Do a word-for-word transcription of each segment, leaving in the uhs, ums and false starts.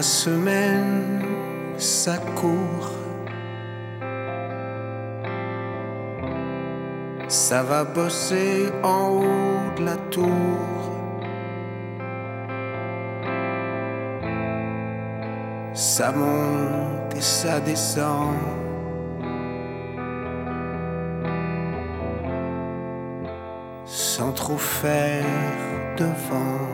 semaine, ça court. Ça va bosser en haut de la tour. Ça monte et ça descend. Sans trop faire de vent.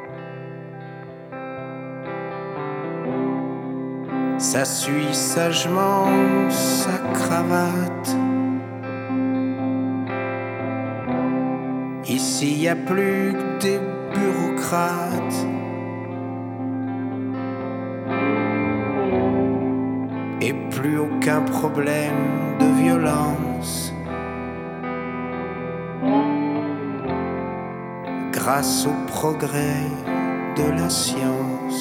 Ça suit sagement sa cravate. Ici y a plus que des bureaucrates. Et plus aucun problème de violence. Grâce au progrès de la science.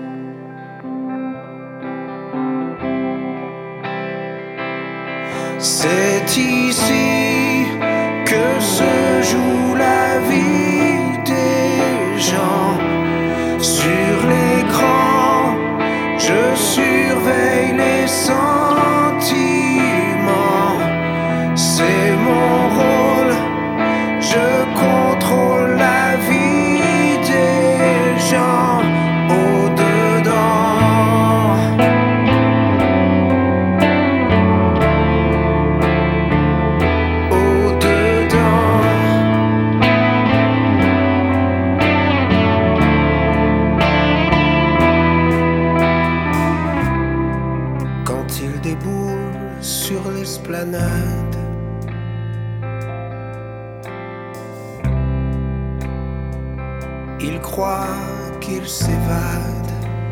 C'est ici que se joue la vie des gens. Sur l'écran, je surveille les sentiments. C'est mon rôle, je contrôle la vie des gens au-dedans. Au-dedans. Quand il déboule sur l'esplanade, il croit qu'il s'évade.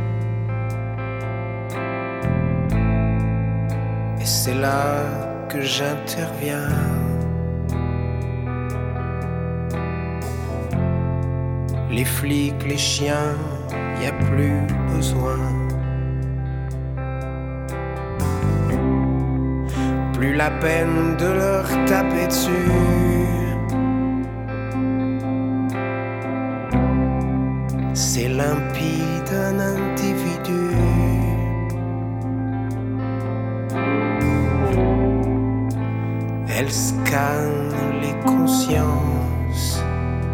Et c'est là que j'interviens. Les flics, les chiens, y a plus besoin. Plus la peine de leur taper dessus. C'est limpide un individu. Elle scanne les consciences.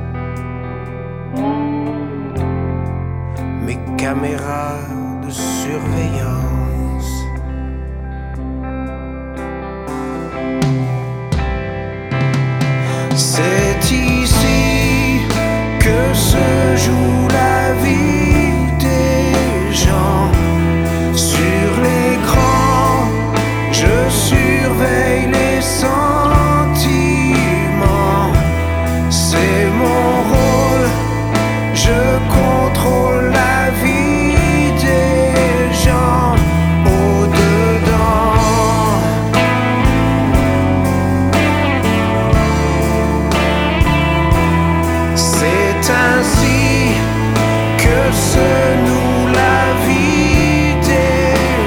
Mes caméras de surveillance. C'est ici que se joue la vie des gens. Sur l'écran, je surveille les sentiments. C'est mon rôle, je contrôle la vie des gens au-dedans. C'est ainsi que se noue la vie des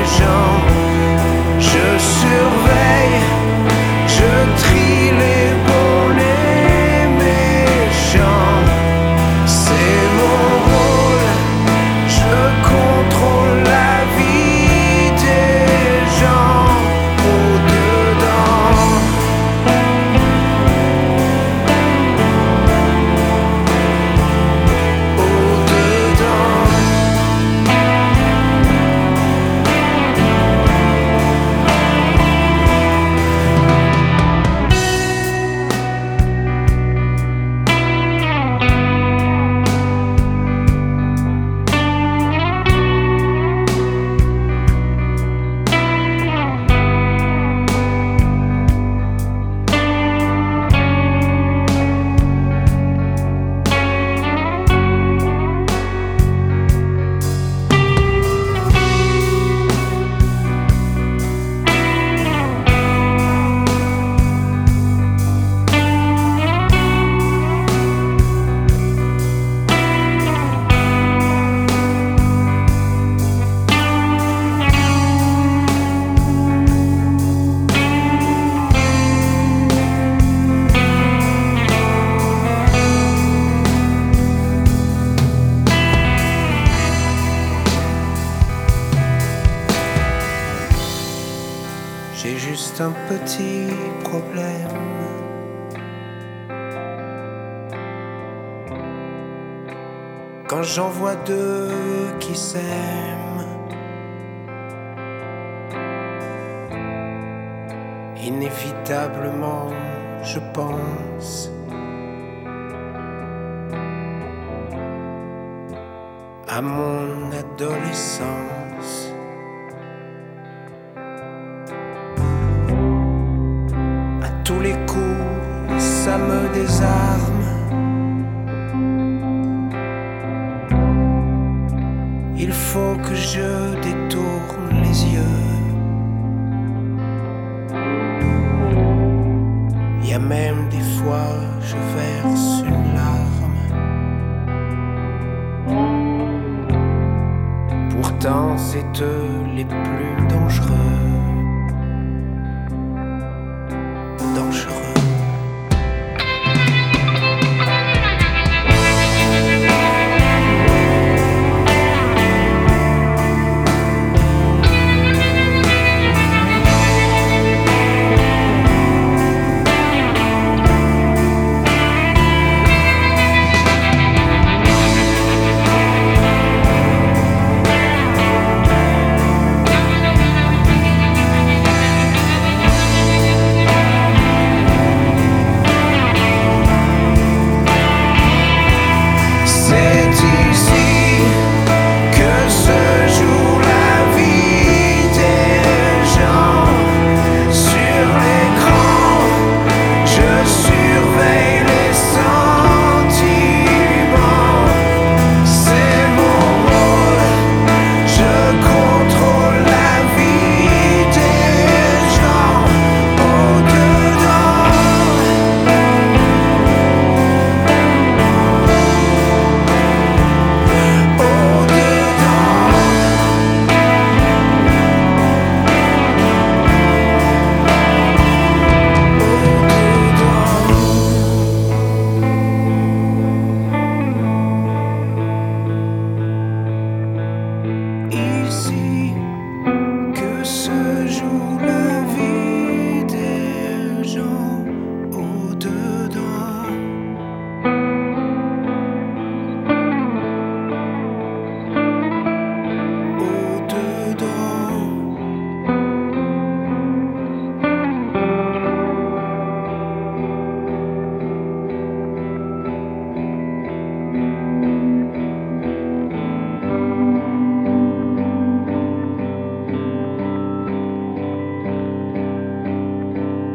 J'ai juste un petit problème. Quand j'en vois deux qui s'aiment, inévitablement je pense à mon adolescence. À tous les coups, ça me désarme. Il faut que je détourne les yeux. Il y a même des fois, je verse une larme. Pourtant, c'est eux les plus dangereux.